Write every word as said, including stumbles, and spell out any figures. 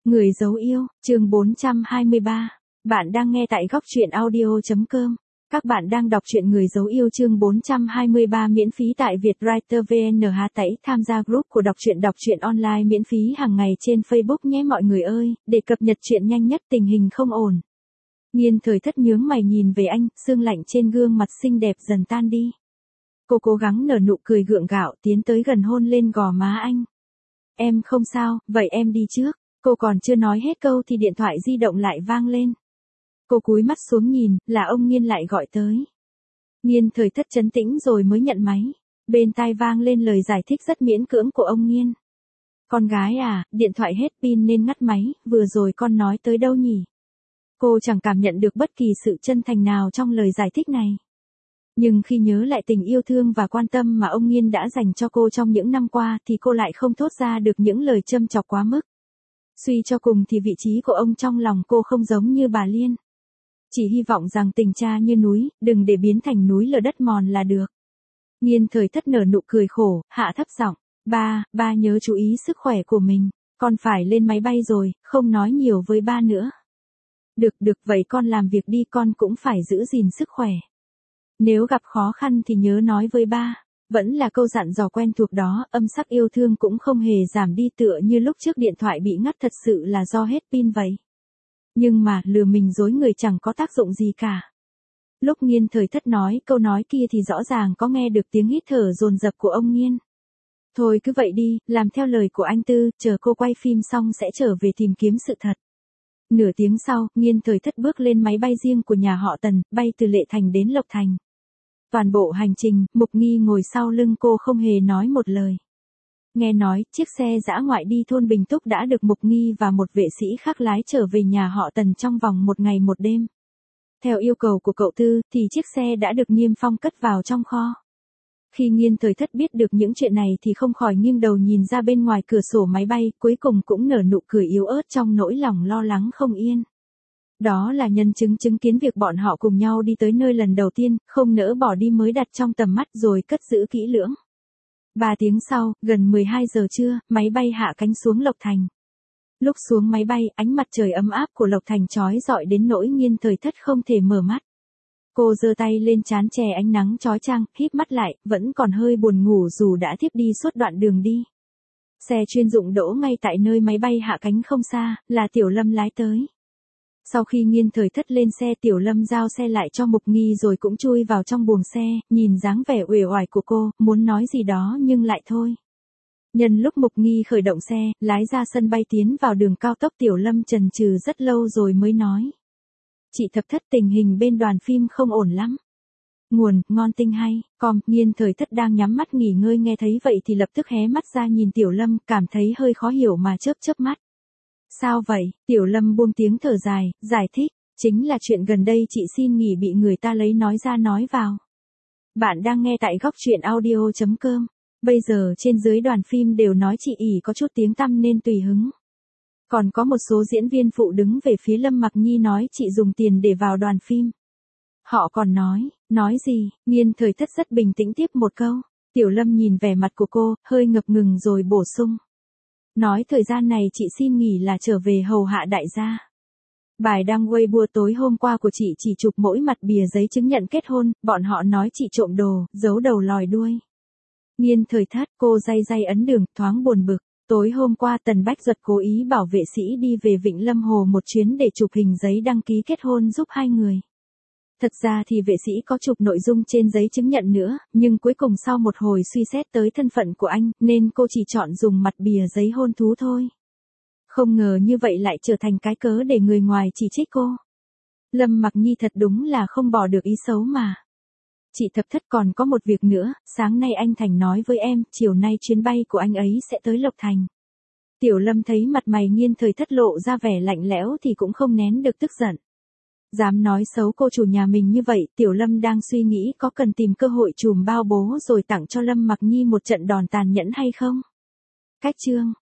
Người dấu yêu, chương bốn trăm hai mươi ba. Bạn đang nghe tại góc truyện audio chấm com. Các bạn đang đọc truyện Người dấu yêu chương bốn trăm hai mươi ba miễn phí tại Vietwriter vê en hát tẩy tham gia group của đọc truyện đọc truyện online miễn phí hàng ngày trên Facebook nhé mọi người ơi, để cập nhật truyện nhanh nhất tình hình không ổn. Nghiên Thời Thất nhướng mày nhìn về anh, sương lạnh trên gương mặt xinh đẹp dần tan đi. Cô cố gắng nở nụ cười gượng gạo tiến tới gần hôn lên gò má anh. Em không sao, vậy em đi trước. Cô còn chưa nói hết câu thì điện thoại di động lại vang lên. Cô cúi mắt xuống nhìn, là ông Nghiên lại gọi tới. Nghiên Thời Thất trấn tĩnh rồi mới nhận máy. Bên tai vang lên lời giải thích rất miễn cưỡng của ông Nghiên. Con gái à, điện thoại hết pin nên ngắt máy, vừa rồi con nói tới đâu nhỉ? Cô chẳng cảm nhận được bất kỳ sự chân thành nào trong lời giải thích này. Nhưng khi nhớ lại tình yêu thương và quan tâm mà ông Nghiên đã dành cho cô trong những năm qua thì cô lại không thốt ra được những lời châm chọc quá mức. Suy cho cùng thì vị trí của ông trong lòng cô không giống như bà Liên. Chỉ hy vọng rằng tình cha như núi, đừng để biến thành núi lở đất mòn là được. Nghiên Thời Thất nở nụ cười khổ, hạ thấp giọng. Ba, ba nhớ chú ý sức khỏe của mình. Con phải lên máy bay rồi, không nói nhiều với ba nữa. Được được vậy con làm việc đi, con cũng phải giữ gìn sức khỏe. Nếu gặp khó khăn thì nhớ nói với ba. Vẫn là câu dặn dò quen thuộc đó, âm sắc yêu thương cũng không hề giảm đi tựa như lúc trước điện thoại bị ngắt thật sự là do hết pin vậy. Nhưng mà lừa mình dối người chẳng có tác dụng gì cả. Lúc Nghiên Thời Thất nói câu nói kia thì rõ ràng có nghe được tiếng hít thở dồn dập của ông Nghiên. Thôi cứ vậy đi, làm theo lời của anh Tư, chờ cô quay phim xong sẽ trở về tìm kiếm sự thật. Nửa tiếng sau, Nghiên Thời Thất bước lên máy bay riêng của nhà họ Tần, bay từ Lệ Thành đến Lộc Thành. Toàn bộ hành trình, Mục Nghi ngồi sau lưng cô không hề nói một lời. Nghe nói, chiếc xe dã ngoại đi thôn Bình Túc đã được Mục Nghi và một vệ sĩ khác lái trở về nhà họ Tần trong vòng một ngày một đêm. Theo yêu cầu của cậu Tư, thì chiếc xe đã được Niêm Phong cất vào trong kho. Khi Nghiên Thời Thất biết được những chuyện này thì không khỏi nghiêng đầu nhìn ra bên ngoài cửa sổ máy bay, cuối cùng cũng nở nụ cười yếu ớt trong nỗi lòng lo lắng không yên. Đó là nhân chứng chứng kiến việc bọn họ cùng nhau đi tới nơi lần đầu tiên, không nỡ bỏ đi mới đặt trong tầm mắt rồi cất giữ kỹ lưỡng. Ba tiếng sau, gần mười hai giờ trưa, máy bay hạ cánh xuống Lộc Thành. Lúc xuống máy bay, ánh mặt trời ấm áp của Lộc Thành chói rọi đến nỗi Nghiên Thời Thất không thể mở mắt. Cô giơ tay lên trán che ánh nắng chói chang, híp mắt lại, vẫn còn hơi buồn ngủ dù đã thiếp đi suốt đoạn đường đi. Xe chuyên dụng đỗ ngay tại nơi máy bay hạ cánh không xa, là Tiểu Lâm lái tới. Sau khi Nghiên Thời Thất lên xe, Tiểu Lâm giao xe lại cho Mục Nghi rồi cũng chui vào trong buồng xe, nhìn dáng vẻ uể oải của cô, muốn nói gì đó nhưng lại thôi. Nhân lúc Mục Nghi khởi động xe, lái ra sân bay tiến vào đường cao tốc, Tiểu Lâm chần chừ rất lâu rồi mới nói. Chị Thập Thất, tình hình bên đoàn phim không ổn lắm. Nguồn, ngon tinh hay, com, Nghiên Thời Thất đang nhắm mắt nghỉ ngơi nghe thấy vậy thì lập tức hé mắt ra nhìn Tiểu Lâm, cảm thấy hơi khó hiểu mà chớp chớp mắt. Sao vậy? Tiểu Lâm buông tiếng thở dài, giải thích, chính là chuyện gần đây chị xin nghỉ bị người ta lấy nói ra nói vào. Bạn đang nghe tại góc truyện audio chấm com. Bây giờ trên dưới đoàn phim đều nói chị ỷ có chút tiếng tăm nên tùy hứng. Còn có một số diễn viên phụ đứng về phía Lâm Mặc Nhi nói chị dùng tiền để vào đoàn phim. Họ còn nói, nói gì? Nghiên Thời Thất rất bình tĩnh tiếp một câu. Tiểu Lâm nhìn vẻ mặt của cô, hơi ngập ngừng rồi bổ sung. Nói thời gian này chị xin nghỉ là trở về hầu hạ đại gia. Bài đăng Weibo tối hôm qua của chị chỉ chụp mỗi mặt bìa giấy chứng nhận kết hôn, bọn họ nói chị trộm đồ, giấu đầu lòi đuôi. Nghiên Thời Thất, cô day day ấn đường, thoáng buồn bực. Tối hôm qua Tần Bách Duật cố ý bảo vệ sĩ đi về Vịnh Lâm Hồ một chuyến để chụp hình giấy đăng ký kết hôn giúp hai người. Thật ra thì vệ sĩ có chụp nội dung trên giấy chứng nhận nữa, nhưng cuối cùng sau một hồi suy xét tới thân phận của anh, nên cô chỉ chọn dùng mặt bìa giấy hôn thú thôi. Không ngờ như vậy lại trở thành cái cớ để người ngoài chỉ trích cô. Lâm Mặc Nhi thật đúng là không bỏ được ý xấu mà. Chị Thập Thất, còn có một việc nữa, sáng nay anh Thành nói với em, chiều nay chuyến bay của anh ấy sẽ tới Lộc Thành. Tiểu Lâm thấy mặt mày Nghiên Thời Thất lộ ra vẻ lạnh lẽo thì cũng không nén được tức giận. Dám nói xấu cô chủ nhà mình như vậy, Tiểu Lâm đang suy nghĩ có cần tìm cơ hội chùm bao bố rồi tặng cho Lâm Mặc Nhi một trận đòn tàn nhẫn hay không. Cách chương